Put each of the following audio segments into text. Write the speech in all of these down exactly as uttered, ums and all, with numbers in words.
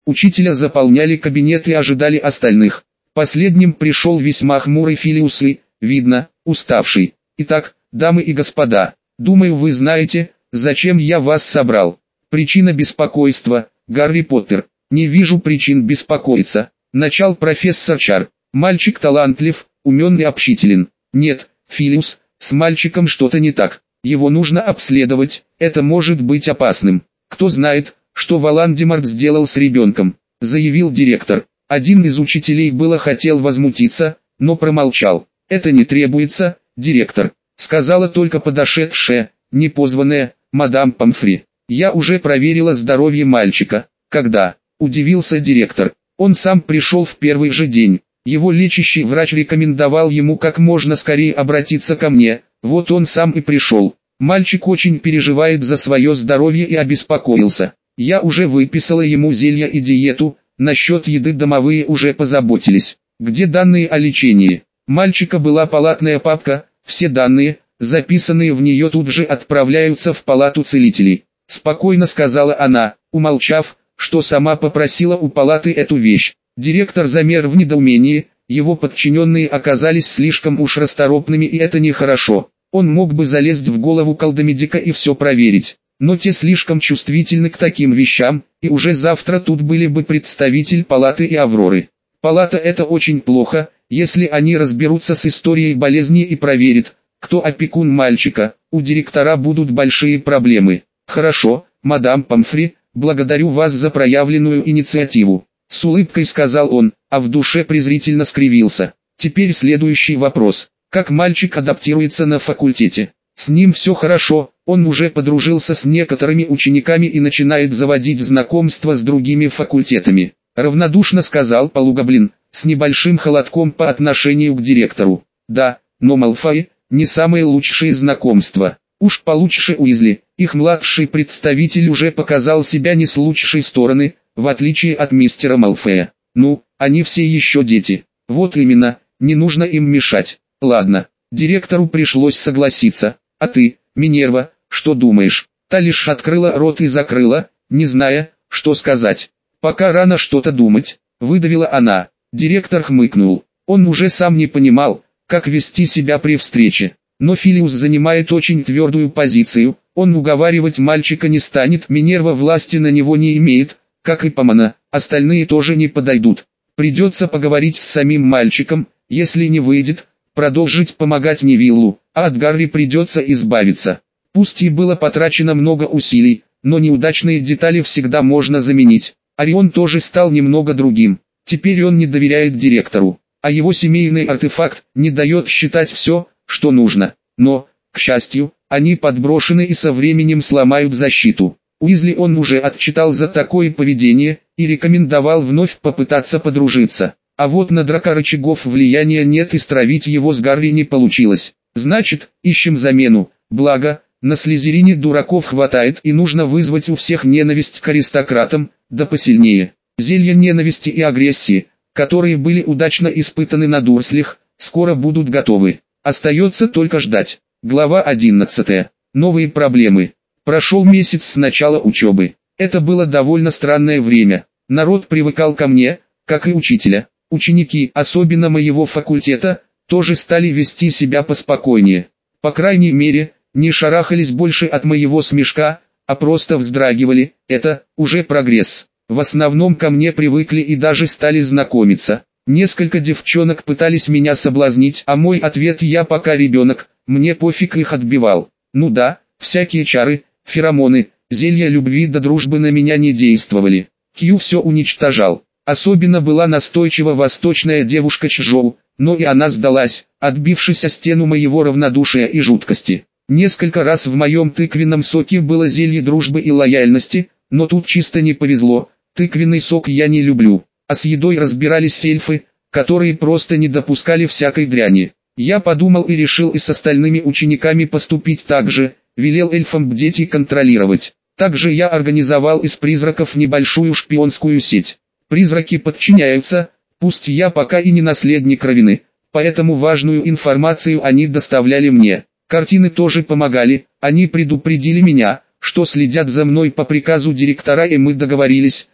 Учителя заполняли кабинет и ожидали остальных. Последним пришел весьма хмурый Филиус и, видно, уставший. «Итак, дамы и господа, думаю, вы знаете, зачем я вас собрал. Причина беспокойства, Гарри Поттер». «Не вижу причин беспокоиться», — начал профессор Чар. «Мальчик талантлив, умен и общителен». «Нет, Филиус, с мальчиком что-то не так. Его нужно обследовать, это может быть опасным. Кто знает, что Волан-де-Морт сделал с ребенком», — заявил директор. Один из учителей было хотел возмутиться, но промолчал. «Это не требуется, директор», — сказала только подошедшая, непозванная, мадам Помфри. «Я уже проверила здоровье мальчика». «Когда?» — удивился директор. «Он сам пришел в первый же день. Его лечащий врач рекомендовал ему как можно скорее обратиться ко мне, вот он сам и пришел. Мальчик очень переживает за свое здоровье и обеспокоился. Я уже выписала ему зелья и диету, насчет еды домовые уже позаботились. Где данные о лечении?» Мальчика была палатная папка, все данные, записанные в нее тут же отправляются в палату целителей. Спокойно сказала она, умолчав, что сама попросила у палаты эту вещь. Директор замер в недоумении, его подчиненные оказались слишком уж расторопными, и это нехорошо. Он мог бы залезть в голову колдомедика и все проверить, но те слишком чувствительны к таким вещам, и уже завтра тут были бы представитель палаты и Авроры. Палата — это очень плохо, если они разберутся с историей болезни и проверят, кто опекун мальчика, у директора будут большие проблемы. «Хорошо, мадам Помфри, благодарю вас за проявленную инициативу», — с улыбкой сказал он, а в душе презрительно скривился. «Теперь следующий вопрос. Как мальчик адаптируется на факультете?» «С ним все хорошо, он уже подружился с некоторыми учениками и начинает заводить знакомства с другими факультетами», — равнодушно сказал полугоблин, с небольшим холодком по отношению к директору. «Да, но Малфой — не самые лучшие знакомства. Уж получше Уизли, их младший представитель уже показал себя не с лучшей стороны, в отличие от мистера Малфоя. Ну, они все еще дети. Вот именно, не нужно им мешать. Ладно». Директору пришлось согласиться. «А ты, Минерва, что думаешь?» Та лишь открыла рот и закрыла, не зная, что сказать. «Пока рано что-то думать», — выдавила она. Директор хмыкнул. Он уже сам не понимал, как вести себя при встрече. Но Филиус занимает очень твердую позицию, он уговаривать мальчика не станет, Минерва власти на него не имеет, как и Помона, остальные тоже не подойдут. Придется поговорить с самим мальчиком, если не выйдет, продолжить помогать Невиллу, а от Гарри придется избавиться. Пусть и было потрачено много усилий, но неудачные детали всегда можно заменить. Орион тоже стал немного другим. Теперь он не доверяет директору, а его семейный артефакт не дает считать все, что нужно. Но, к счастью, они подброшены и со временем сломают защиту. Уизли он уже отчитал за такое поведение и рекомендовал вновь попытаться подружиться. А вот на Драко рычагов влияния нет и стравить его с Гарри не получилось. Значит, ищем замену. Благо, на Слизерине дураков хватает и нужно вызвать у всех ненависть к аристократам, да посильнее. Зелья ненависти и агрессии, которые были удачно испытаны на Дурслях, скоро будут готовы. Остается только ждать. Глава одиннадцатая. Новые проблемы. Прошел месяц с начала учебы. Это было довольно странное время. Народ привыкал ко мне, как и учителя. Ученики, особенно моего факультета, тоже стали вести себя поспокойнее. По крайней мере, не шарахались больше от моего смешка, а просто вздрагивали. Это уже прогресс. В основном ко мне привыкли и даже стали знакомиться. Несколько девчонок пытались меня соблазнить, а мой ответ: «Я пока ребенок, мне пофиг», их отбивал. Ну да, всякие чары, феромоны, зелья любви да дружбы на меня не действовали. Кью все уничтожал. Особенно была настойчива восточная девушка Чжоу, но и она сдалась, отбившись о стену моего равнодушия и жуткости. Несколько раз в моем тыквенном соке было зелье дружбы и лояльности, но тут чисто не повезло. Тыквенный сок я не люблю, а с едой разбирались эльфы, которые просто не допускали всякой дряни. Я подумал и решил и с остальными учениками поступить так же, велел эльфам бдеть и контролировать. Также я организовал из призраков небольшую шпионскую сеть. Призраки подчиняются, пусть я пока и не наследник Равины, поэтому важную информацию они доставляли мне. Картины тоже помогали, они предупредили меня, что следят за мной по приказу директора, и мы договорились,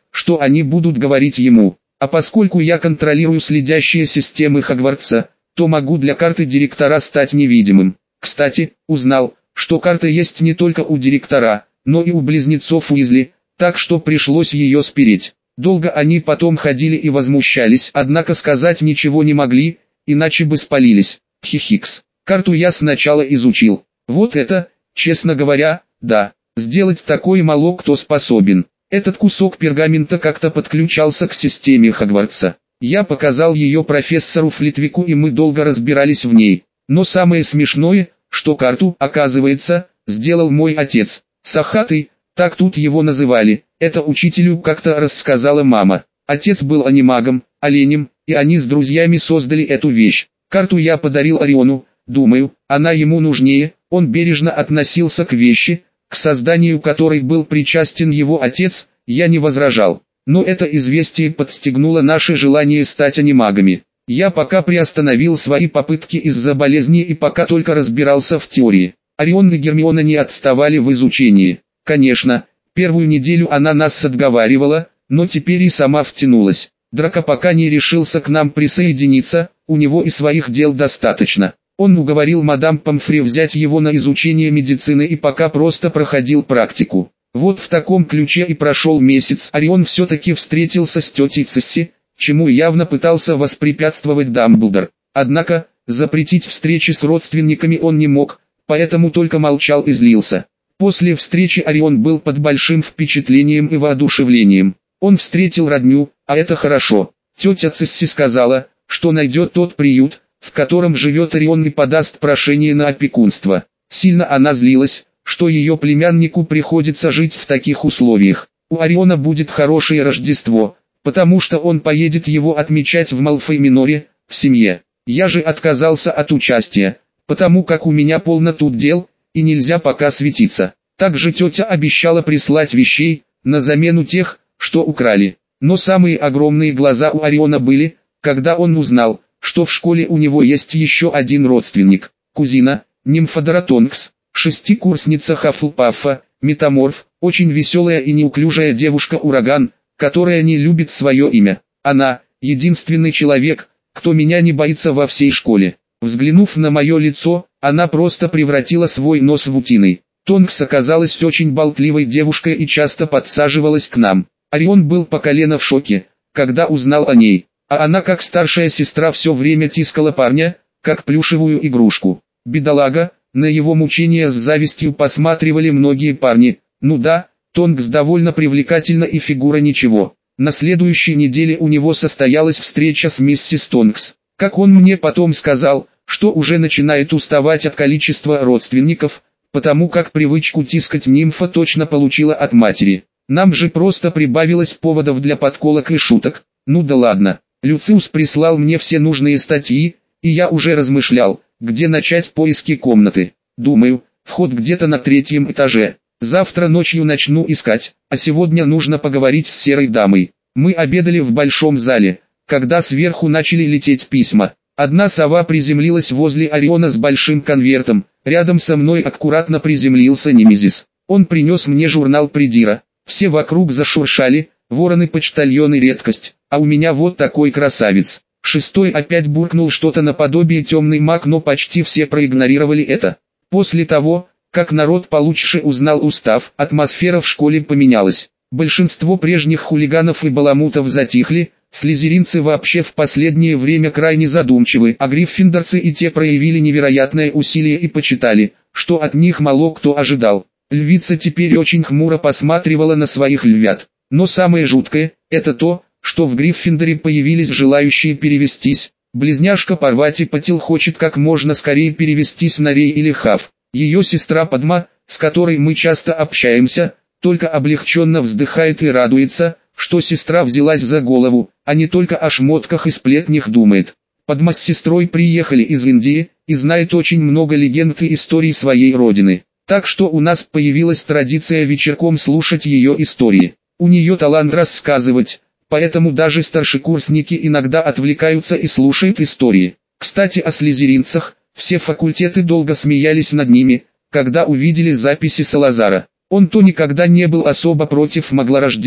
что они будут говорить ему. А поскольку я контролирую следящие системы Хогвартса, то могу для карты директора стать невидимым. Кстати, узнал, что карта есть не только у директора, но и у близнецов Уизли, так что пришлось ее спереть. Долго они потом ходили и возмущались, однако сказать ничего не могли, иначе бы спалились. Хихикс. Карту я сначала изучил. Вот это, честно говоря, да, сделать такое мало кто способен. Этот кусок пергамента как-то подключался к системе Хогвартса. Я показал ее профессору Флитвику, и мы долго разбирались в ней. Но самое смешное, что карту, оказывается, сделал мой отец. Сахатый, так тут его называли, это учителю как-то рассказала мама. Отец был анимагом, оленем, и они с друзьями создали эту вещь. Карту я подарил Ориону, думаю, она ему нужнее. Он бережно относился к вещи, к созданию которой был причастен его отец. Я не возражал. Но это известие подстегнуло наше желание стать анимагами. Я пока приостановил свои попытки из-за болезни и пока только разбирался в теории. Орион и Гермиона не отставали в изучении. Конечно, первую неделю она нас отговаривала, но теперь и сама втянулась. Драко пока не решился к нам присоединиться, у него и своих дел достаточно. Он уговорил мадам Помфри взять его на изучение медицины и пока просто проходил практику. Вот в таком ключе и прошел месяц. Орион все-таки встретился с тетей Цисси, чему явно пытался воспрепятствовать Дамблдор. Однако, запретить встречи с родственниками он не мог, поэтому только молчал и злился. После встречи Орион был под большим впечатлением и воодушевлением. Он встретил родню, а это хорошо. Тетя Цисси сказала, что найдет тот приют, в котором живет Орион, и подаст прошение на опекунство. Сильно она злилась, что ее племяннику приходится жить в таких условиях. У Ориона будет хорошее Рождество, потому что он поедет его отмечать в Малфой-Миноре, в семье. Я же отказался от участия, потому как у меня полно тут дел, и нельзя пока светиться. Также тетя обещала прислать вещей, на замену тех, что украли. Но самые огромные глаза у Ориона были, когда он узнал, что в школе у него есть еще один родственник, кузина, Нимфодора Тонкс, шестикурсница Хаффлпаффа, метаморф, очень веселая и неуклюжая девушка-ураган, которая не любит свое имя. Она, единственный человек, кто меня не боится во всей школе. Взглянув на мое лицо, она просто превратила свой нос в утиный. Тонкс оказалась очень болтливой девушкой и часто подсаживалась к нам. Орион был по колено в шоке, когда узнал о ней. А она, как старшая сестра, все время тискала парня, как плюшевую игрушку. Бедолага, на его мучения с завистью посматривали многие парни. Ну да, Тонкс довольно привлекательна и фигура ничего. На следующей неделе у него состоялась встреча с миссис Тонкс. Как он мне потом сказал, что уже начинает уставать от количества родственников, потому как привычку тискать нимфа точно получила от матери. Нам же просто прибавилось поводов для подколок и шуток. Ну да ладно. Люциус прислал мне все нужные статьи, и я уже размышлял, где начать поиски комнаты. Думаю, вход где-то на третьем этаже. Завтра ночью начну искать, а сегодня нужно поговорить с серой дамой. Мы обедали в большом зале, когда сверху начали лететь письма. Одна сова приземлилась возле Ориона с большим конвертом, рядом со мной аккуратно приземлился Немезис. Он принес мне журнал Придира. Все вокруг зашуршали, вороны-почтальоны редкость, а у меня вот такой красавец. Шестой опять буркнул что-то наподобие темный маг, но почти все проигнорировали это. После того, как народ получше узнал устав, атмосфера в школе поменялась. Большинство прежних хулиганов и баламутов затихли, слизеринцы вообще в последнее время крайне задумчивы, а гриффиндорцы и те проявили невероятное усилие и почитали, что от них мало кто ожидал. Львица теперь очень хмуро посматривала на своих львят. Но самое жуткое, это то, что в Гриффиндоре появились желающие перевестись. Близняшка Парвати Патил хочет как можно скорее перевестись на Рей или Хав. Ее сестра Падма, с которой мы часто общаемся, только облегченно вздыхает и радуется, что сестра взялась за голову, а не только о шмотках и сплетнях думает. Падма с сестрой приехали из Индии, и знает очень много легенд и историй своей родины. Так что у нас появилась традиция вечерком слушать ее истории. У нее талант рассказывать, поэтому даже старшекурсники иногда отвлекаются и слушают истории. Кстати, о слизеринцах, все факультеты долго смеялись над ними, когда увидели записи Салазара. Он то никогда не был особо против маглорожденных,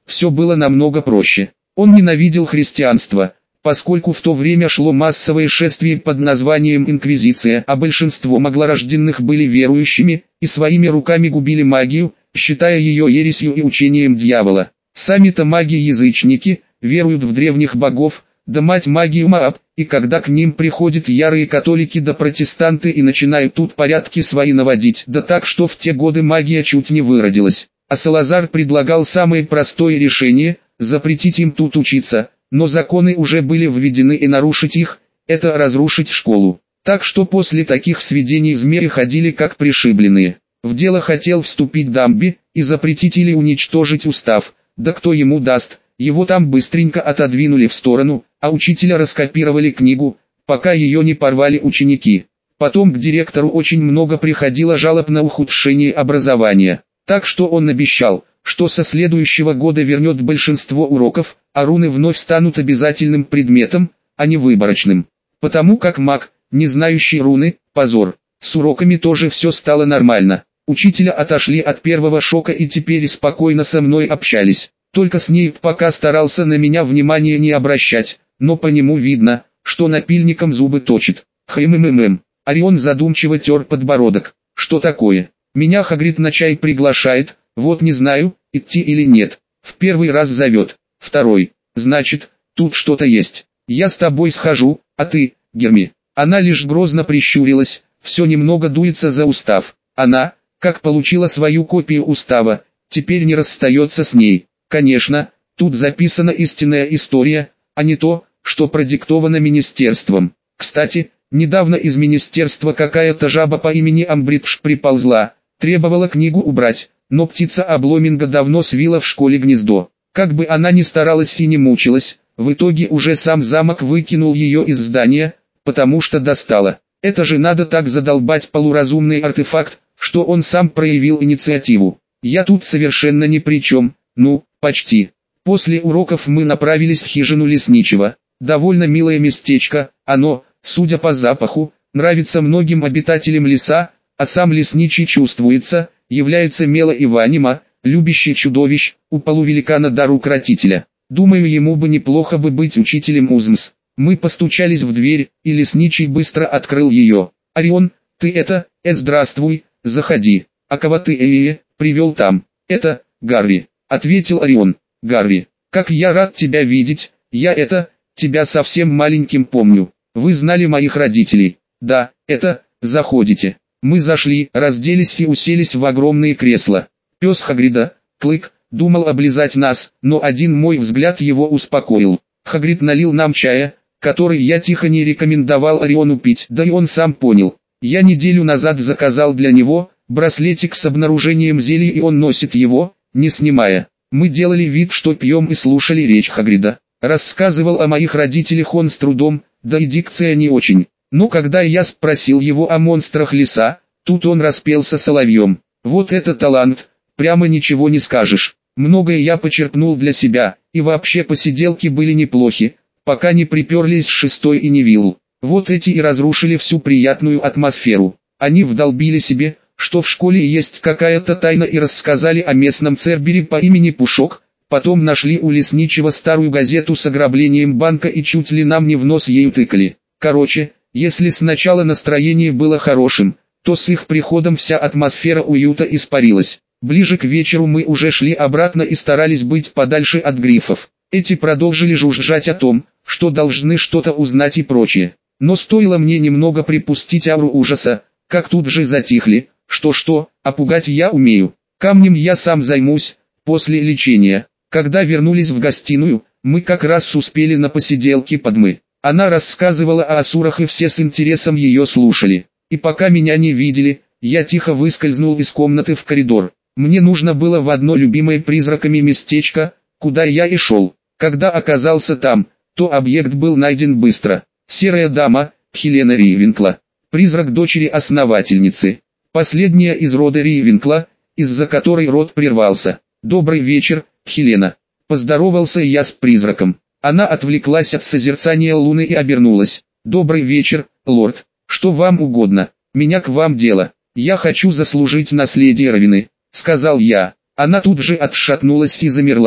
все было намного проще. Он ненавидел христианство, поскольку в то время шло массовое шествие под названием Инквизиция, а большинство маглорожденных были верующими и своими руками губили магию, считая ее ересью и учением дьявола. Сами-то маги-язычники веруют в древних богов, да мать магию Мааб, и когда к ним приходят ярые католики да протестанты и начинают тут порядки свои наводить, да так что в те годы магия чуть не выродилась. А Салазар предлагал самое простое решение – запретить им тут учиться, но законы уже были введены и нарушить их – это разрушить школу. Так что после таких сведений змеи ходили как пришибленные. В дело хотел вступить Дамби и запретить или уничтожить устав, да кто ему даст, его там быстренько отодвинули в сторону, а учителя раскопировали книгу, пока ее не порвали ученики. Потом к директору очень много приходило жалоб на ухудшение образования, так что он обещал, что со следующего года вернет большинство уроков, а руны вновь станут обязательным предметом, а не выборочным. Потому как маг, не знающий руны, позор. С уроками тоже все стало нормально. Учителя отошли от первого шока и теперь спокойно со мной общались. Только Снейп пока старался на меня внимания не обращать, но по нему видно, что напильником зубы точит. Хм-хм-хм. Орион задумчиво тер подбородок. Что такое? Меня Хагрид на чай приглашает, вот не знаю, идти или нет. В первый раз зовет, второй. Значит, тут что-то есть. Я с тобой схожу, а ты, Герми. Она лишь грозно прищурилась, все немного дуется за устав. Она, как получила свою копию устава, теперь не расстается с ней. Конечно, тут записана истинная история, а не то, что продиктовано министерством. Кстати, недавно из министерства какая-то жаба по имени Амбридж приползла, требовала книгу убрать, но птица Обломинга давно свила в школе гнездо. Как бы она ни старалась и не мучилась, в итоге уже сам замок выкинул ее из здания, потому что достала. Это же надо так задолбать полуразумный артефакт, что он сам проявил инициативу. Я тут совершенно ни при чем, ну, почти. После уроков мы направились в хижину лесничего. Довольно милое местечко, оно, судя по запаху, нравится многим обитателям леса, а сам лесничий чувствуется, является Мела Иванима, любящий чудовищ, у полувеликана дар укротителя. Думаю, ему бы неплохо бы быть учителем Узмс. Мы постучались в дверь, и лесничий быстро открыл ее. «Орион, ты это, э, здравствуй, заходи. А кого ты, э, э, привел там?» «Это, Гарри», — ответил Орион. «Гарри, как я рад тебя видеть, я это, тебя совсем маленьким помню. Вы знали моих родителей?» «Да, это, заходите». Мы зашли, разделись и уселись в огромные кресла. Пес Хагрида, Клык, думал облизать нас, но один мой взгляд его успокоил. Хагрид налил нам чая, который я тихо не рекомендовал Ориону пить, да и он сам понял. Я неделю назад заказал для него браслетик с обнаружением зелий, и он носит его, не снимая. Мы делали вид, что пьем, и слушали речь Хагрида. Рассказывал о моих родителях он с трудом, да и дикция не очень. Но когда я спросил его о монстрах леса, тут он распелся соловьем. Вот это талант, прямо ничего не скажешь. Многое я почерпнул для себя, и вообще посиделки были неплохи, пока не приперлись Шестой и Невилл. Вот эти и разрушили всю приятную атмосферу. Они вдолбили себе, что в школе есть какая-то тайна, и рассказали о местном цербере по имени Пушок, потом нашли у лесничего старую газету с ограблением банка и чуть ли нам не в нос ею тыкали. Короче, если сначала настроение было хорошим, то с их приходом вся атмосфера уюта испарилась. Ближе к вечеру мы уже шли обратно и старались быть подальше от грифов. Эти продолжили жужжать о том, что должны что-то узнать и прочее. Но стоило мне немного припустить ауру ужаса, как тут же затихли. Что-что, а пугать я умею. Камнем я сам займусь, после лечения. Когда вернулись в гостиную, мы как раз успели на посиделке Падмы. Она рассказывала о асурах, и все с интересом ее слушали. И пока меня не видели, я тихо выскользнул из комнаты в коридор. Мне нужно было в одно любимое призраками местечко, куда я и шел. Когда оказался там, то объект был найден быстро. Серая дама, Хелена Ривенкла, призрак дочери основательницы. Последняя из рода Ривенкла, из-за которой род прервался. «Добрый вечер, Хелена». Поздоровался я с призраком. Она отвлеклась от созерцания луны и обернулась. «Добрый вечер, лорд. Что вам угодно? Меня к вам дело. Я хочу заслужить наследие Равины», — сказал я. Она тут же отшатнулась и замерла.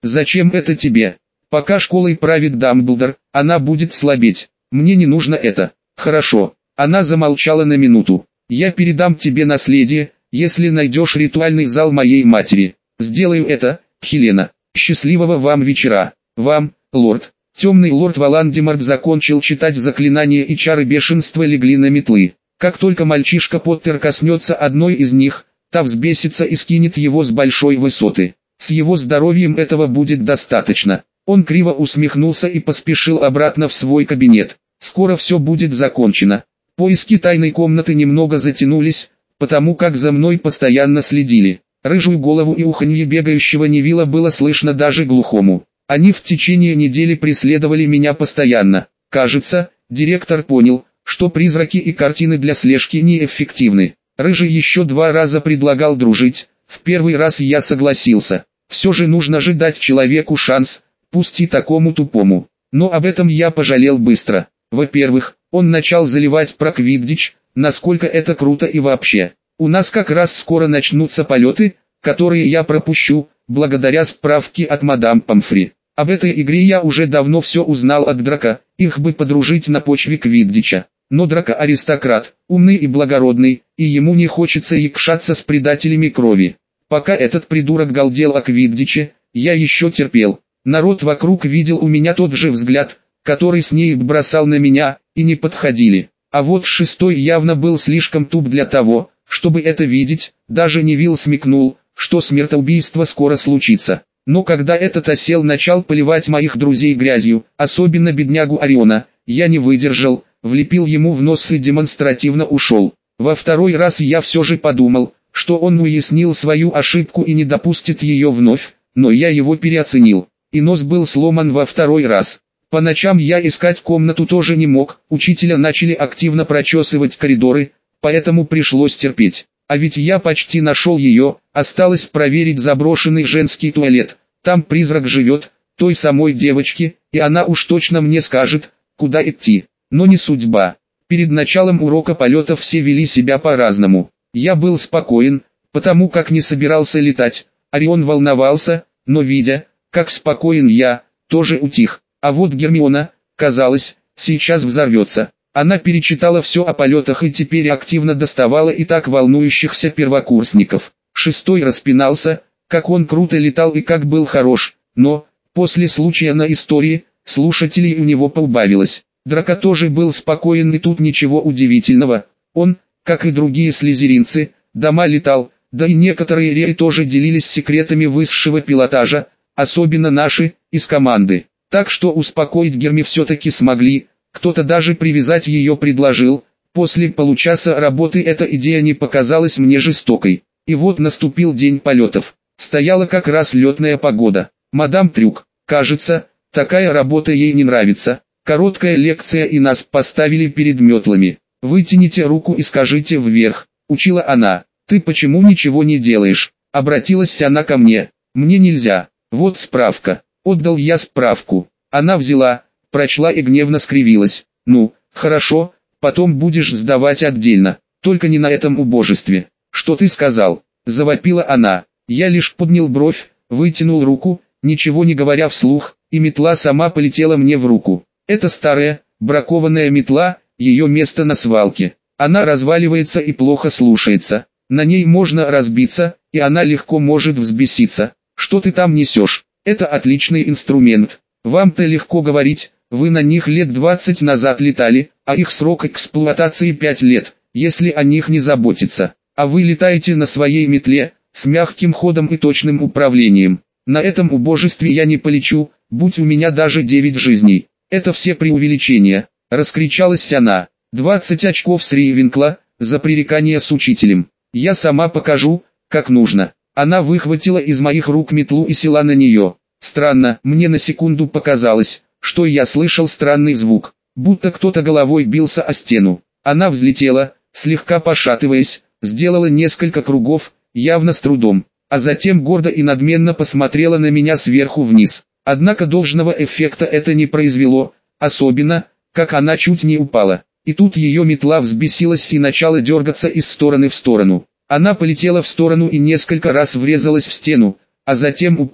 Зачем это тебе? Пока школой правит Дамблдор, она будет слабеть. Мне не нужно это. Хорошо. Она замолчала на минуту. Я передам тебе наследие, если найдешь ритуальный зал моей матери. Сделаю это, Хелена. Счастливого вам вечера. Вам, лорд. Темный лорд Волан-де-Морт закончил читать заклинания, и чары бешенства легли на метлы. Как только мальчишка Поттер коснется одной из них, та взбесится и скинет его с большой высоты. С его здоровьем этого будет достаточно. Он криво усмехнулся и поспешил обратно в свой кабинет. Скоро все будет закончено. Поиски тайной комнаты немного затянулись, потому как за мной постоянно следили. Рыжую голову и уханье бегающего Невилла было слышно даже глухому. Они в течение недели преследовали меня постоянно. Кажется, директор понял, что призраки и картины для слежки неэффективны. Рыжий еще два раза предлагал дружить, в первый раз я согласился. Все же нужно же дать человеку шанс, пусть и такому тупому. Но об этом я пожалел быстро. Во-первых, он начал заливать про квиддич, насколько это круто и вообще. У нас как раз скоро начнутся полеты, которые я пропущу, благодаря справке от мадам Помфри. Об этой игре я уже давно все узнал от Драка, их бы подружить на почве квиддича. Но Драко аристократ, умный и благородный, и ему не хочется якшаться с предателями крови. Пока этот придурок галдел о квиддиче, я еще терпел. Народ вокруг видел у меня тот же взгляд, который Снейп бросал на меня, и не подходили. А вот шестой явно был слишком туп для того, чтобы это видеть, даже Невилл смекнул, что смертоубийство скоро случится. Но когда этот осел начал поливать моих друзей грязью, особенно беднягу Ориона, я не выдержал, влепил ему в нос и демонстративно ушел. Во второй раз я все же подумал, что он уяснил свою ошибку и не допустит ее вновь, но я его переоценил, и нос был сломан во второй раз. По ночам я искать комнату тоже не мог, учителя начали активно прочесывать коридоры, поэтому пришлось терпеть. А ведь я почти нашел ее, осталось проверить заброшенный женский туалет, там призрак живет, той самой девочки, и она уж точно мне скажет, куда идти. Но не судьба. Перед началом урока полета все вели себя по-разному. Я был спокоен, потому как не собирался летать. Орион волновался, но видя, как спокоен я, тоже утих. А вот Гермиона, казалось, сейчас взорвется. Она перечитала все о полетах и теперь активно доставала и так волнующихся первокурсников. Шестой распинался, как он круто летал и как был хорош, но, после случая на истории, слушателей у него поубавилось. Драко тоже был спокоен, и тут ничего удивительного. Он, как и другие слизеринцы, дома летал, да и некоторые реи тоже делились секретами высшего пилотажа, особенно наши, из команды. Так что успокоить Герми все-таки смогли, кто-то даже привязать ее предложил. После получаса работы эта идея не показалась мне жестокой. И вот наступил день полетов. Стояла как раз летная погода. Мадам Трюк, кажется, такая работа ей не нравится. Короткая лекция, и нас поставили перед метлами. «Вытяните руку и скажите вверх», — учила она. «Ты почему ничего не делаешь?» — обратилась она ко мне. «Мне нельзя. Вот справка». Отдал я справку. Она взяла, прочла и гневно скривилась. «Ну, хорошо, потом будешь сдавать отдельно, только не на этом убожестве». «Что ты сказал?» — завопила она. Я лишь поднял бровь, вытянул руку, ничего не говоря вслух, и метла сама полетела мне в руку. Это старая, бракованная метла, ее место на свалке. Она разваливается и плохо слушается. На ней можно разбиться, и она легко может взбеситься. «Что ты там несешь? Это отличный инструмент. Вам-то легко говорить, вы на них лет двадцать назад летали, а их срок эксплуатации пять лет, если о них не заботиться. А вы летаете на своей метле, с мягким ходом и точным управлением. На этом убожестве я не полечу, будь у меня даже девять жизней. Это все преувеличения», — раскричалась она. «двадцать очков с Рейвенкла, за пререкание с учителем. Я сама покажу, как нужно». Она выхватила из моих рук метлу и села на нее. Странно, мне на секунду показалось, что я слышал странный звук, будто кто-то головой бился о стену. Она взлетела, слегка пошатываясь, сделала несколько кругов, явно с трудом, а затем гордо и надменно посмотрела на меня сверху вниз. Однако должного эффекта это не произвело, особенно, как она чуть не упала. И тут ее метла взбесилась и начала дергаться из стороны в сторону. Она полетела в сторону и несколько раз врезалась в стену, а затем упала,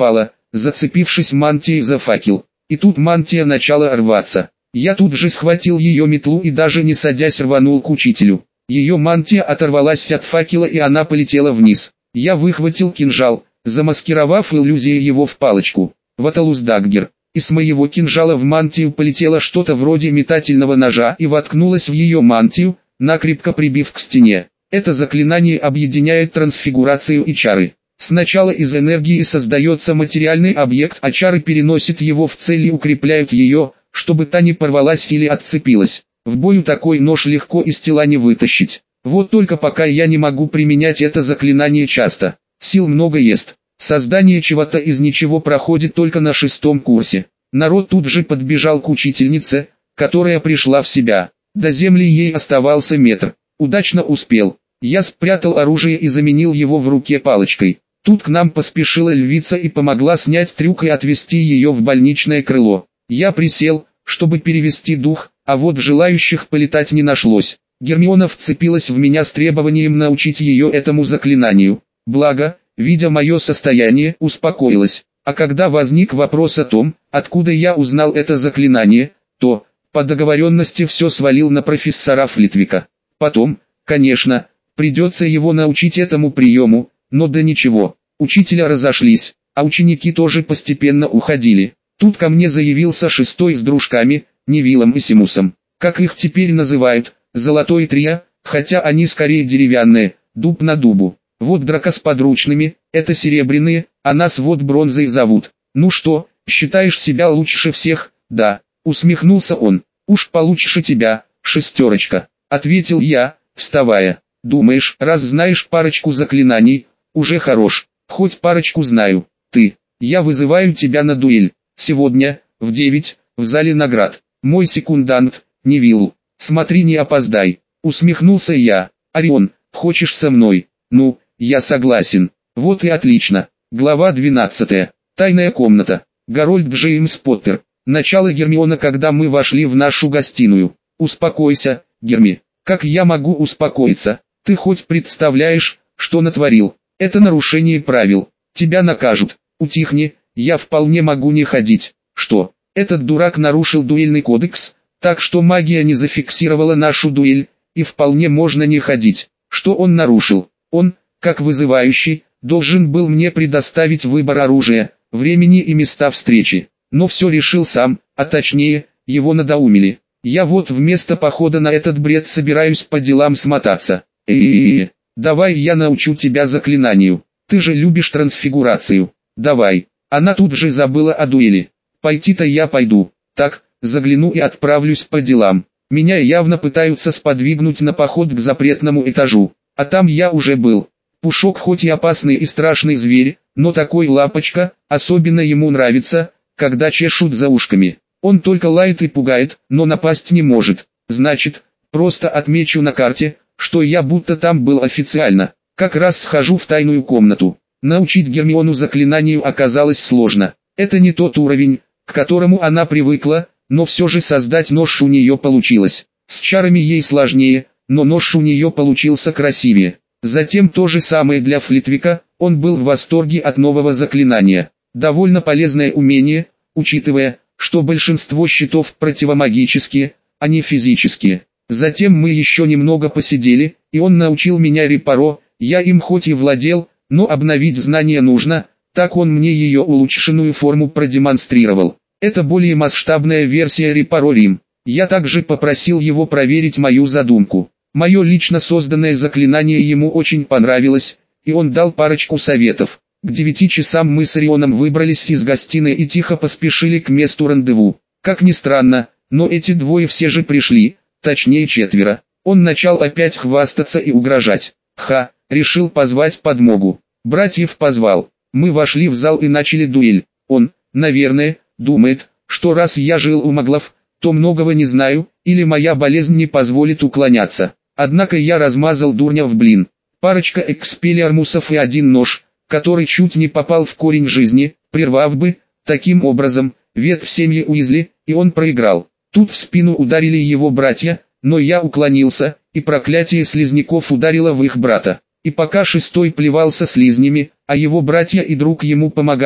зацепившись мантией за факел. И тут мантия начала рваться. Я тут же схватил ее метлу и даже не садясь рванул к учителю. Ее мантия оторвалась от факела и она полетела вниз. Я выхватил кинжал, замаскировав иллюзией его в палочку. Ваталус Даггер. И с моего кинжала в мантию полетело что-то вроде метательного ножа и воткнулось в ее мантию, накрепко прибив к стене. Это заклинание объединяет трансфигурацию и чары. Сначала из энергии создается материальный объект, а чары переносят его в цель и укрепляют ее, чтобы та не порвалась или отцепилась. В бою такой нож легко из тела не вытащить. Вот только пока я не могу применять это заклинание часто. Сил много ест. Создание чего-то из ничего проходит только на шестом курсе. Народ тут же подбежал к учительнице, которая пришла в себя. До земли ей оставался метр. Удачно успел. Я спрятал оружие и заменил его в руке палочкой. Тут к нам поспешила львица и помогла снять трюк и отвезти ее в больничное крыло. Я присел, чтобы перевести дух, а вот желающих полетать не нашлось. Гермиона вцепилась в меня с требованием научить ее этому заклинанию. Благо, видя мое состояние, успокоилась. А когда возник вопрос о том, откуда я узнал это заклинание, то, по договоренности, все свалил на профессора Флитвика. Потом, конечно, придется его научить этому приему, но да ничего, учителя разошлись, а ученики тоже постепенно уходили. Тут ко мне заявился шестой с дружками, Невиллом и Симусом. Как их теперь называют, золотой трио, хотя они скорее деревянные, дуб на дубу. Вот драка с подручными, это серебряные, а нас вот бронзой зовут. Ну что, считаешь себя лучше всех? Да, усмехнулся он. Уж получше тебя, шестерочка, ответил я, вставая. Думаешь, раз знаешь парочку заклинаний, уже хорош. Хоть парочку знаю. Ты, я вызываю тебя на дуэль. Сегодня, в девять, в зале наград. Мой секундант, Невилл. Смотри, не опоздай. Усмехнулся я. Орион, хочешь со мной? Ну, я согласен. Вот и отлично. Глава двенадцатая. Тайная комната. Гарольд Джеймс Поттер. Начало. Гермиона. Когда мы вошли в нашу гостиную. Успокойся, Герми. Как я могу успокоиться? Ты хоть представляешь, что натворил? Это нарушение правил. Тебя накажут. Утихни, я вполне могу не ходить. Что? Этот дурак нарушил дуэльный кодекс, так что магия не зафиксировала нашу дуэль, и вполне можно не ходить. Что он нарушил? Он, как вызывающий, должен был мне предоставить выбор оружия, времени и места встречи. Но все решил сам, а точнее, его надоумили. Я вот вместо похода на этот бред собираюсь по делам смотаться. Эээ, давай я научу тебя заклинанию. Ты же любишь трансфигурацию. Давай. Она тут же забыла о дуэли. Пойти-то я пойду. Так, загляну и отправлюсь по делам. Меня явно пытаются сподвигнуть на поход к запретному этажу. А там я уже был. Пушок хоть и опасный и страшный зверь, но такой лапочка, особенно ему нравится, когда чешут за ушками. Он только лает и пугает, но напасть не может. Значит, просто отмечу на карте, что я будто там был официально. Как раз схожу в тайную комнату. Научить Гермиону заклинанию оказалось сложно. Это не тот уровень, к которому она привыкла, но все же создать нож у нее получилось. С чарами ей сложнее, но нож у нее получился красивее. Затем то же самое для Флитвика, он был в восторге от нового заклинания. Довольно полезное умение, учитывая, что большинство щитов противомагические, а не физические. Затем мы еще немного посидели, и он научил меня репаро, я им хоть и владел, но обновить знания нужно, так он мне ее улучшенную форму продемонстрировал. Это более масштабная версия репаро Рим. Я также попросил его проверить мою задумку. Мое лично созданное заклинание ему очень понравилось, и он дал парочку советов. К девяти часам мы с Орионом выбрались из гостиной и тихо поспешили к месту рандеву. Как ни странно, но эти двое все же пришли, точнее четверо. Он начал опять хвастаться и угрожать. Ха, решил позвать подмогу. Братьев позвал. Мы вошли в зал и начали дуэль. Он, наверное, думает, что раз я жил у маглов, то многого не знаю, или моя болезнь не позволит уклоняться. Однако я размазал дурня в блин. Парочка экспеллиармусов и один нож, который чуть не попал в корень жизни, прервав бы, таким образом, ветвь семьи Уизли, и он проиграл. Тут в спину ударили его братья, но я уклонился, и проклятие слизняков ударило в их брата. И пока шестой плевался слизнями, а его братья и друг ему помогали,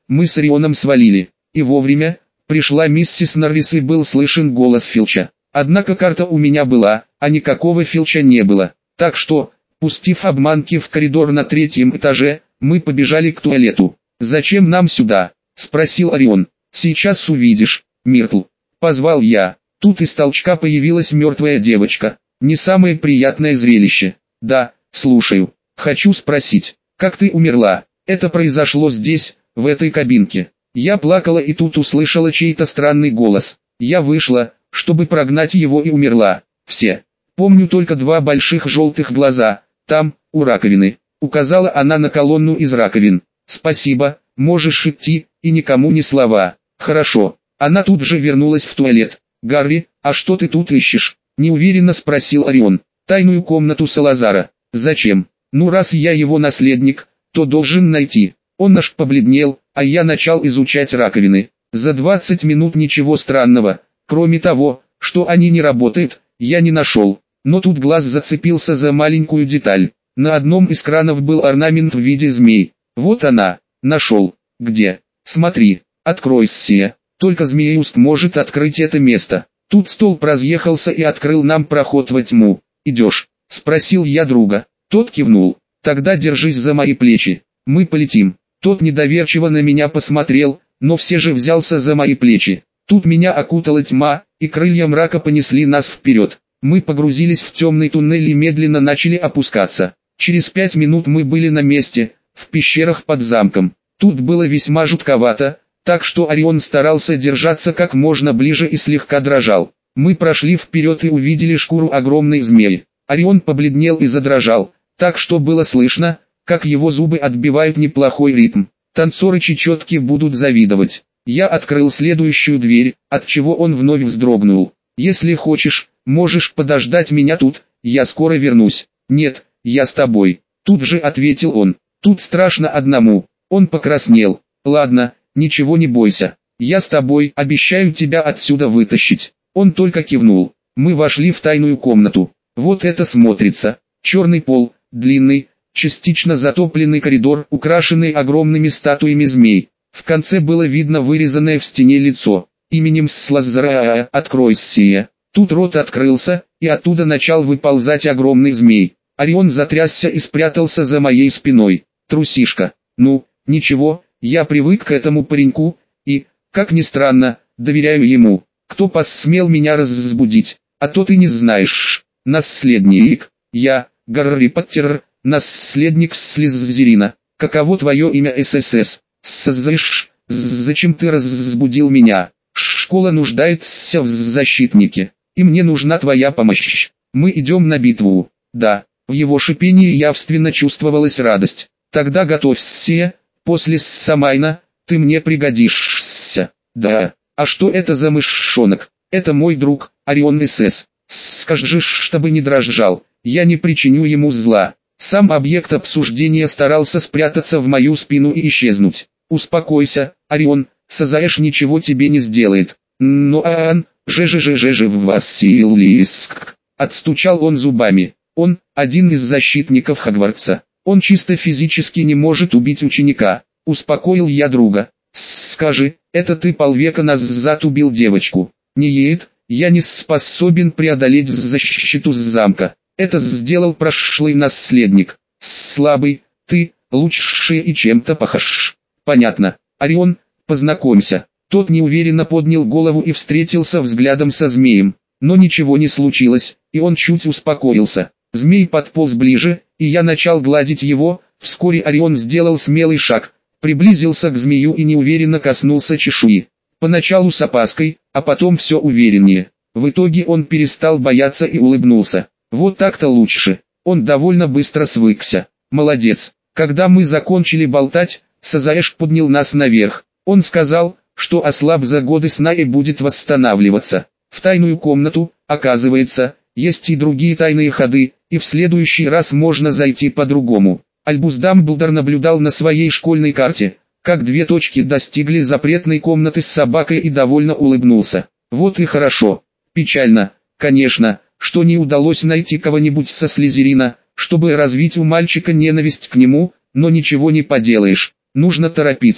мы с Рионом свалили. И вовремя, пришла миссис Норрис и был слышен голос Филча. Однако карта у меня была, а никакого Филча не было. Так что, пустив обманки в коридор на третьем этаже, мы побежали к туалету. «Зачем нам сюда?» – спросил Орион. «Сейчас увидишь, Миртл», – позвал я. Тут из толчка появилась мертвая девочка. Не самое приятное зрелище. «Да, слушаю. Хочу спросить, как ты умерла?» «Это произошло здесь, в этой кабинке». Я плакала и тут услышала чей-то странный голос. Я вышла, чтобы прогнать его, и умерла. Все. Помню только два больших желтых глаза, там, у раковины. Указала она на колонну из раковин. «Спасибо, можешь идти, и никому ни слова». «Хорошо». Она тут же вернулась в туалет. «Гарри, а что ты тут ищешь?» Неуверенно спросил Орион. «Тайную комнату Салазара». «Зачем?» «Ну, раз я его наследник, то должен найти». Он аж побледнел, а я начал изучать раковины. За двадцать минут ничего странного, кроме того, что они не работают, я не нашел. Но тут глаз зацепился за маленькую деталь. На одном из кранов был орнамент в виде змей. Вот она. Нашел. Где? Смотри. Откройся. Только Змееуст может открыть это место. Тут столб разъехался и открыл нам проход во тьму. «Идешь?» – спросил я друга. Тот кивнул. «Тогда держись за мои плечи. Мы полетим». Тот недоверчиво на меня посмотрел, но все же взялся за мои плечи. Тут меня окутала тьма, и крылья мрака понесли нас вперед. Мы погрузились в темный туннель и медленно начали опускаться. Через пять минут мы были на месте, в пещерах под замком. Тут было весьма жутковато, так что Орион старался держаться как можно ближе и слегка дрожал. Мы прошли вперед и увидели шкуру огромной змеи. Орион побледнел и задрожал, так что было слышно, как его зубы отбивают неплохой ритм. Танцоры чечетки будут завидовать. Я открыл следующую дверь, от чего он вновь вздрогнул. «Если хочешь, можешь подождать меня тут, я скоро вернусь». «Нет, я с тобой», — тут же ответил он. «Тут страшно одному». Он покраснел. «Ладно, ничего не бойся. Я с тобой, обещаю тебя отсюда вытащить». Он только кивнул. Мы вошли в тайную комнату. Вот это смотрится. Черный пол, длинный, частично затопленный коридор, украшенный огромными статуями змей. В конце было видно вырезанное в стене лицо. «Именем Салазара, откройся». Тут рот открылся, и оттуда начал выползать огромный змей. Орион затрясся и спрятался за моей спиной. «Трусишка». «Ну, ничего, я привык к этому пареньку, и, как ни странно, доверяю ему. Кто посмел меня разбудить? А то ты не знаешь. Наследник. Я, Гарри Поттер, наследник Слизерина. Каково твое имя, ССС? Сзыш, зачем ты разбудил меня? Школа нуждается в защитнике, и мне нужна твоя помощь. Мы идем на битву». Да, в его шипении явственно чувствовалась радость. «Тогда готовься, после Самайна, ты мне пригодишься». «Да, а что это за мышонок?» «Это мой друг, Орион СС. Скажи, чтобы не дрожал, я не причиню ему зла». Сам объект обсуждения старался спрятаться в мою спину и исчезнуть. «Успокойся, Орион, Сазаэш ничего тебе не сделает». «Но ан, же-же-же-же-же Василиск». Отстучал он зубами. «Он, один из защитников Хогвартса. Он чисто физически не может убить ученика». Успокоил я друга. «Скажи, это ты полвека назад убил девочку?» «Нет, я не способен преодолеть защиту замка. Это сделал прошлый наследник. Слабый, ты, лучше и чем-то похож». «Понятно. Орион, познакомься». Тот неуверенно поднял голову и встретился взглядом со змеем. Но ничего не случилось, и он чуть успокоился. Змей подполз ближе, и я начал гладить его. Вскоре Орион сделал смелый шаг, приблизился к змею и неуверенно коснулся чешуи. Поначалу с опаской, а потом все увереннее. В итоге он перестал бояться и улыбнулся. «Вот так-то лучше». Он довольно быстро свыкся. «Молодец». Когда мы закончили болтать, Сазаэш поднял нас наверх. Он сказал, что ослаб за годы сна и будет восстанавливаться. В тайную комнату, оказывается, есть и другие тайные ходы, и в следующий раз можно зайти по-другому. Альбус Дамблдор наблюдал на своей школьной карте, как две точки достигли запретной комнаты с собакой, и довольно улыбнулся. Вот и хорошо. Печально, конечно, что не удалось найти кого-нибудь со Слизерина, чтобы развить у мальчика ненависть к нему, но ничего не поделаешь. Нужно торопиться.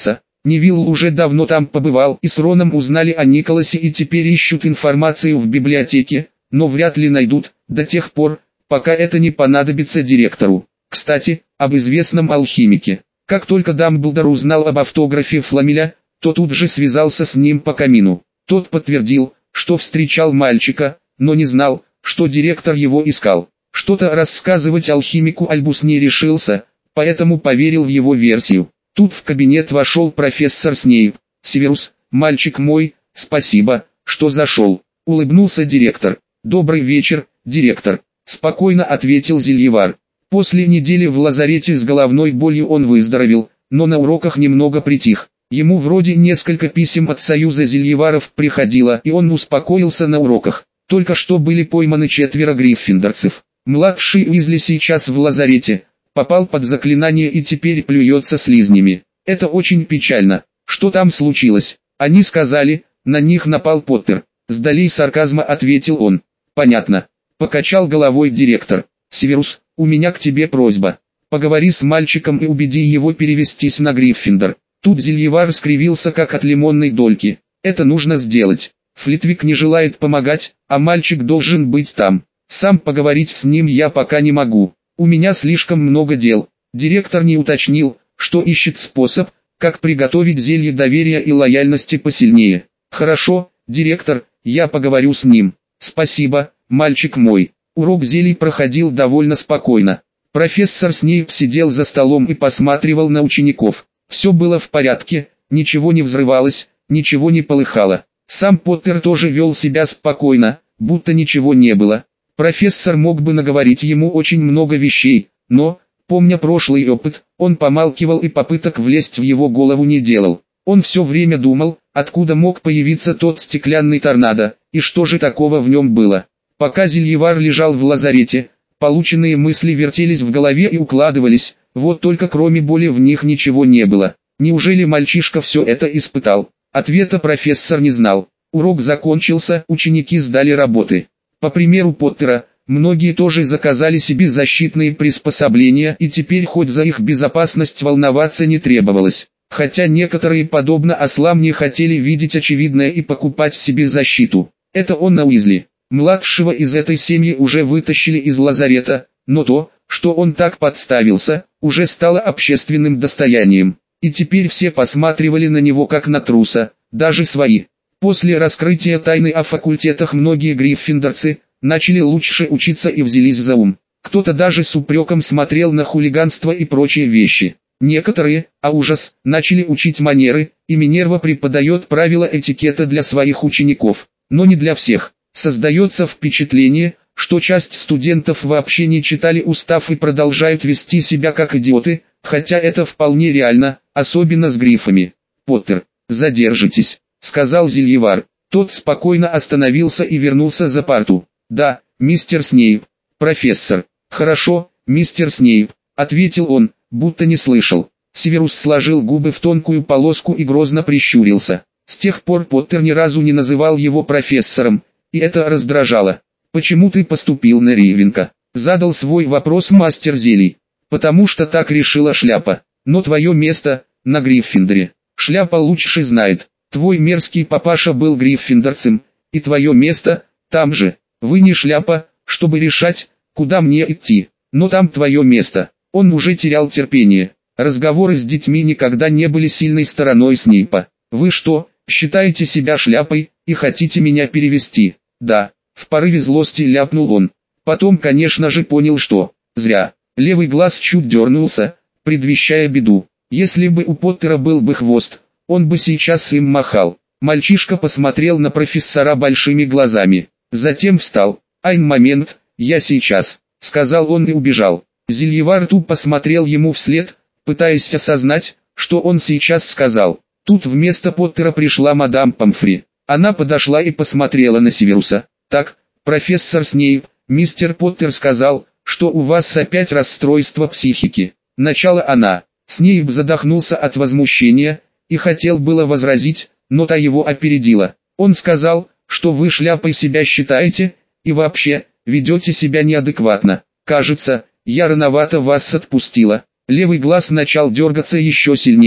Невилл уже давно там побывал и с Роном узнали о Николасе и теперь ищут информацию в библиотеке, но вряд ли найдут, до тех пор, пока это не понадобится директору. Кстати, об известном алхимике. Как только Дамблдор узнал об автографе Фламеля, то тут же связался с ним по камину. Тот подтвердил, что встречал мальчика, но не знал, что директор его искал. Что-то рассказывать алхимику Альбус не решился, поэтому поверил в его версию. Тут в кабинет вошел профессор Снейп. «Северус, мальчик мой, спасибо, что зашел», — улыбнулся директор. «Добрый вечер, директор», — спокойно ответил Зельевар. После недели в лазарете с головной болью он выздоровел, но на уроках немного притих. Ему вроде несколько писем от Союза Зельеваров приходило, и он успокоился на уроках. Только что были пойманы четверо гриффиндорцев. Младший Уизли сейчас в лазарете, попал под заклинание и теперь плюется слизнями. Это очень печально. Что там случилось? Они сказали, на них напал Поттер. С долей сарказма ответил он. Понятно. Покачал головой директор. «Северус, у меня к тебе просьба. Поговори с мальчиком и убеди его перевестись на Гриффиндор». Тут Зельевар скривился как от лимонной дольки. «Это нужно сделать. Флитвик не желает помогать, а мальчик должен быть там. Сам поговорить с ним я пока не могу. У меня слишком много дел». Директор не уточнил, что ищет способ, как приготовить зелье доверия и лояльности посильнее. «Хорошо, директор, я поговорю с ним. Спасибо, мальчик мой». Урок зелий проходил довольно спокойно. Профессор Снейп сидел за столом и посматривал на учеников. Все было в порядке, ничего не взрывалось, ничего не полыхало. Сам Поттер тоже вел себя спокойно, будто ничего не было. Профессор мог бы наговорить ему очень много вещей, но, помня прошлый опыт, он помалкивал и попыток влезть в его голову не делал. Он все время думал, откуда мог появиться тот стеклянный торнадо, и что же такого в нем было. Пока Зельевар лежал в лазарете, полученные мысли вертелись в голове и укладывались, вот только кроме боли в них ничего не было. Неужели мальчишка все это испытал? Ответа профессор не знал. Урок закончился, ученики сдали работы. По примеру Поттера, многие тоже заказали себе защитные приспособления и теперь хоть за их безопасность волноваться не требовалось. Хотя некоторые подобно ослам не хотели видеть очевидное и покупать себе защиту. Это он на Уизли. Младшего из этой семьи уже вытащили из лазарета, но то, что он так подставился, уже стало общественным достоянием. И теперь все посматривали на него как на труса, даже свои. После раскрытия тайны о факультетах многие гриффиндорцы начали лучше учиться и взялись за ум. Кто-то даже с упреком смотрел на хулиганство и прочие вещи. Некоторые, а ужас, начали учить манеры, и Минерва преподает правила этикета для своих учеников, но не для всех. Создается впечатление, что часть студентов вообще не читали устав и продолжают вести себя как идиоты, хотя это вполне реально, особенно с грифами. «Поттер, задержитесь», — сказал Зельевар. Тот спокойно остановился и вернулся за парту. «Да, мистер Снейп, профессор». «Хорошо, мистер Снейп», — ответил он, будто не слышал. Северус сложил губы в тонкую полоску и грозно прищурился. С тех пор Поттер ни разу не называл его профессором, и это раздражало. «Почему ты поступил на Рейвенка?» — задал свой вопрос мастер зелий. «Потому что так решила Шляпа. Но твое место — на Гриффиндоре. Шляпа лучше знает. Твой мерзкий папаша был гриффиндорцем, и твое место — там же. Вы не Шляпа, чтобы решать, куда мне идти. Но там твое место». Он уже терял терпение. Разговоры с детьми никогда не были сильной стороной Снейпа. «Вы что, считаете себя Шляпой и хотите меня перевести?» «Да», — в порыве злости ляпнул он. Потом, конечно же, понял, что зря. Левый глаз чуть дернулся, предвещая беду. Если бы у Поттера был бы хвост, он бы сейчас им махал. Мальчишка посмотрел на профессора большими глазами. Затем встал. «Айн момент, я сейчас», — сказал он и убежал. Зельевар тупо смотрел ему вслед, пытаясь осознать, что он сейчас сказал. Тут вместо Поттера пришла мадам Помфри. Она подошла и посмотрела на Северуса. «Так, профессор Снейп, мистер Поттер сказал, что у вас опять расстройство психики». Начала она. Снейп задохнулся от возмущения и хотел было возразить, но та его опередила. «Он сказал, что вы Шляпой себя считаете, и вообще, ведете себя неадекватно. Кажется, я рановато вас отпустила». Левый глаз начал дергаться еще сильнее.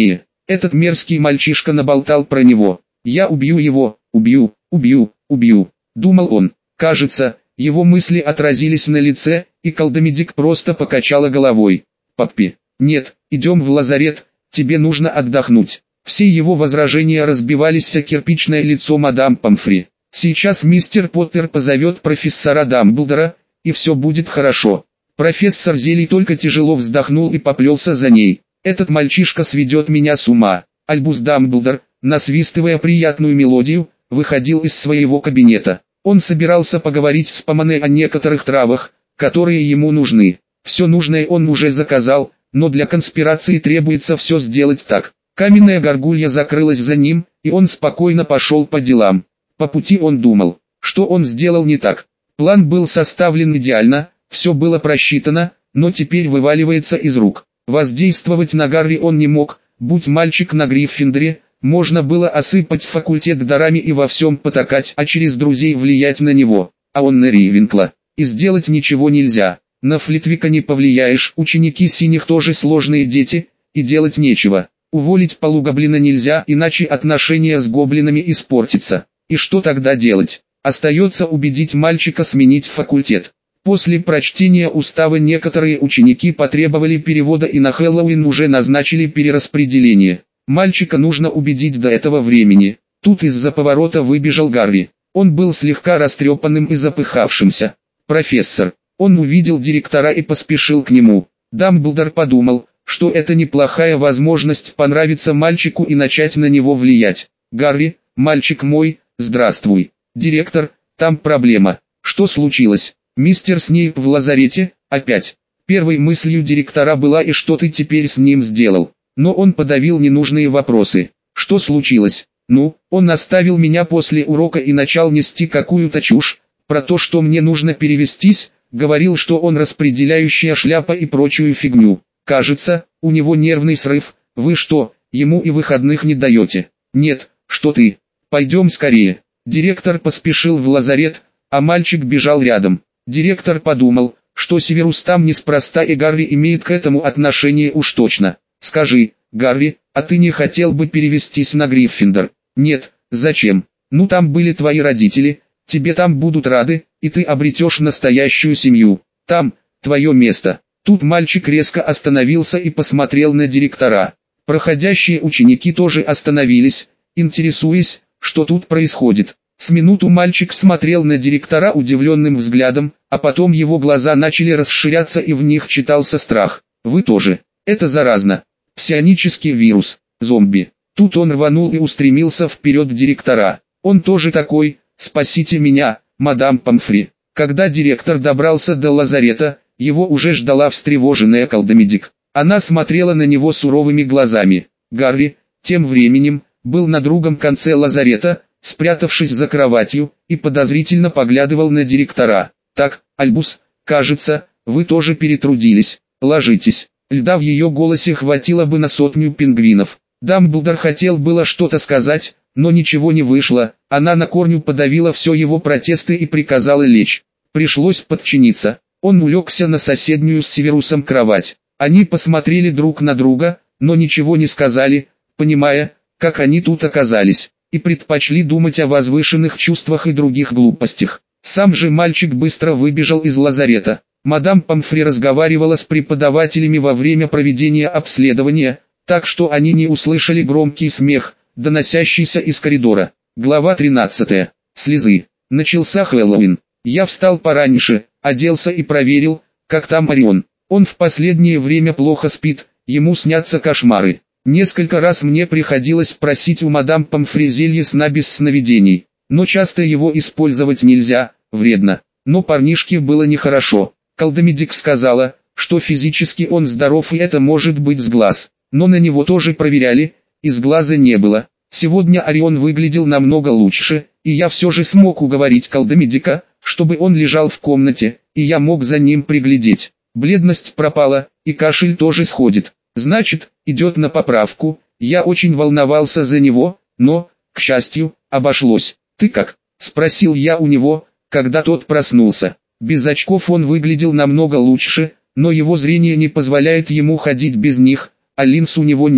Этот мерзкий мальчишка наболтал про него. Я убью его, убью, убью, убью, думал он. Кажется, его мысли отразились на лице, и Колдомедик просто покачала головой. Паппи, нет, идем в лазарет, тебе нужно отдохнуть. Все его возражения разбивались о кирпичное лицо мадам Помфри. Сейчас мистер Поттер позовет профессора Дамблдора, и все будет хорошо. Профессор Зелий только тяжело вздохнул и поплелся за ней. Этот мальчишка сведет меня с ума. Альбус Дамблдор, насвистывая приятную мелодию, выходил из своего кабинета. Он собирался поговорить с Помоне о некоторых травах, которые ему нужны. Все нужное он уже заказал, но для конспирации требуется все сделать так. Каменная горгулья закрылась за ним, и он спокойно пошел по делам. По пути он думал, что он сделал не так. План был составлен идеально, все было просчитано, но теперь вываливается из рук. Воздействовать на Гарри он не мог, будь мальчик на Гриффиндоре, можно было осыпать факультет дарами и во всем потакать, а через друзей влиять на него. А он на Ривенкла, и сделать ничего нельзя. На Флитвика не повлияешь, ученики синих тоже сложные дети, и делать нечего. Уволить полугоблина нельзя, иначе отношения с гоблинами испортятся. И что тогда делать? Остается убедить мальчика сменить факультет. После прочтения устава некоторые ученики потребовали перевода и на Хэллоуин уже назначили перераспределение. Мальчика нужно убедить до этого времени. Тут из-за поворота выбежал Гарри. Он был слегка растрепанным и запыхавшимся. «Профессор». Он увидел директора и поспешил к нему. Дамблдор подумал, что это неплохая возможность понравиться мальчику и начать на него влиять. «Гарри, мальчик мой, здравствуй». «Директор, там проблема». «Что случилось?» «Мистер Снейп в лазарете, опять». Первой мыслью директора была: «И что ты теперь с ним сделал?» Но он подавил ненужные вопросы. «Что случилось?» «Ну, он оставил меня после урока и начал нести какую-то чушь, про то, что мне нужно перевестись, говорил, что он распределяющая шляпа и прочую фигню. Кажется, у него нервный срыв, вы что, ему и выходных не даете?» «Нет, что ты, пойдем скорее». Директор поспешил в лазарет, а мальчик бежал рядом. Директор подумал, что Северус там неспроста и Гарри имеет к этому отношение уж точно. «Скажи, Гарри, а ты не хотел бы перевестись на Гриффиндор?» «Нет, зачем? Ну там были твои родители, тебе там будут рады, и ты обретешь настоящую семью. Там, твое место». Тут мальчик резко остановился и посмотрел на директора. Проходящие ученики тоже остановились, интересуясь, что тут происходит. С минуту мальчик смотрел на директора удивленным взглядом, а потом его глаза начали расширяться и в них читался страх. «Вы тоже. Это заразно. Псионический вирус. Зомби». Тут он рванул и устремился вперед директора. «Он тоже такой, спасите меня, мадам Помфри». Когда директор добрался до лазарета, его уже ждала встревоженная Колдомедик. Она смотрела на него суровыми глазами. Гарри, тем временем, был на другом конце лазарета, спрятавшись за кроватью, и подозрительно поглядывал на директора. «Так, Альбус, кажется, вы тоже перетрудились. Ложитесь». Льда в ее голосе хватило бы на сотню пингвинов. Дамблдор хотел было что-то сказать, но ничего не вышло. Она на корню подавила все его протесты и приказала лечь. Пришлось подчиниться. Он улегся на соседнюю с Северусом кровать. Они посмотрели друг на друга, но ничего не сказали, понимая, как они тут оказались, и предпочли думать о возвышенных чувствах и других глупостях. Сам же мальчик быстро выбежал из лазарета. Мадам Помфри разговаривала с преподавателями во время проведения обследования, так что они не услышали громкий смех, доносящийся из коридора. Глава тринадцатая. Слезы. Начался Хэллоуин. Я встал пораньше, оделся и проверил, как там Орион. Он в последнее время плохо спит, ему снятся кошмары. Несколько раз мне приходилось просить у мадам Помфри зелье сна без сновидений, но часто его использовать нельзя, вредно. Но парнишке было нехорошо. Колдомедик сказала, что физически он здоров и это может быть с глаз, но на него тоже проверяли, и с глаза не было. Сегодня Орион выглядел намного лучше, и я все же смог уговорить Колдомедика, чтобы он лежал в комнате, и я мог за ним приглядеть. Бледность пропала, и кашель тоже сходит. Значит, идет на поправку. Я очень волновался за него, но, к счастью, обошлось. «Ты как?» – спросил я у него, когда тот проснулся. Без очков он выглядел намного лучше, но его зрение не позволяет ему ходить без них, а линз у него нет.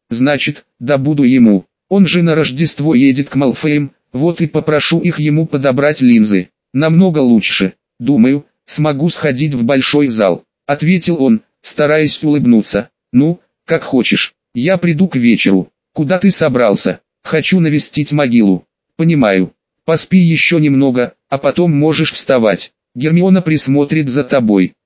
Значит, добуду ему. Он же на Рождество едет к Малфоям, вот и попрошу их ему подобрать линзы. Намного лучше. Думаю, смогу сходить в большой зал, ответил он, стараясь улыбнуться. Ну, как хочешь. Я приду к вечеру. Куда ты собрался? Хочу навестить могилу. Понимаю. Поспи еще немного, а потом можешь вставать. Гермиона присмотрит за тобой.